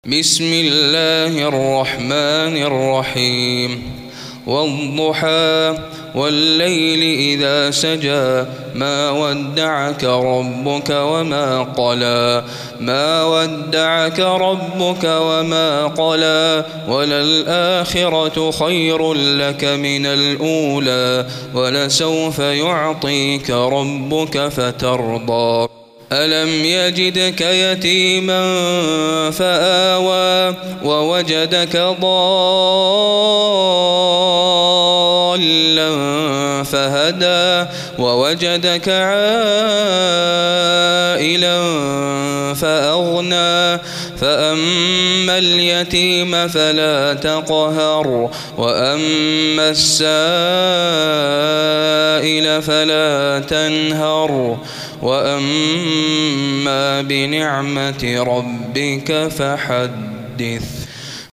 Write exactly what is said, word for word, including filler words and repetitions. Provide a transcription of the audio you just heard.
بسم الله الرحمن الرحيم والضحى والليل إذا سجى ما ودعك ربك وما قلى ما ودعك ربك وما قلى وللآخرة خير لك من الأولى ولسوف يعطيك ربك فترضى ألم يجدك يتيما فآوى ووجدك ضالا فهدى ووجدك عائلا فأغنى فأما اليتيم فلا تقهر وأما السائل فلا تنهر وأما بنعمة ربك فحدث.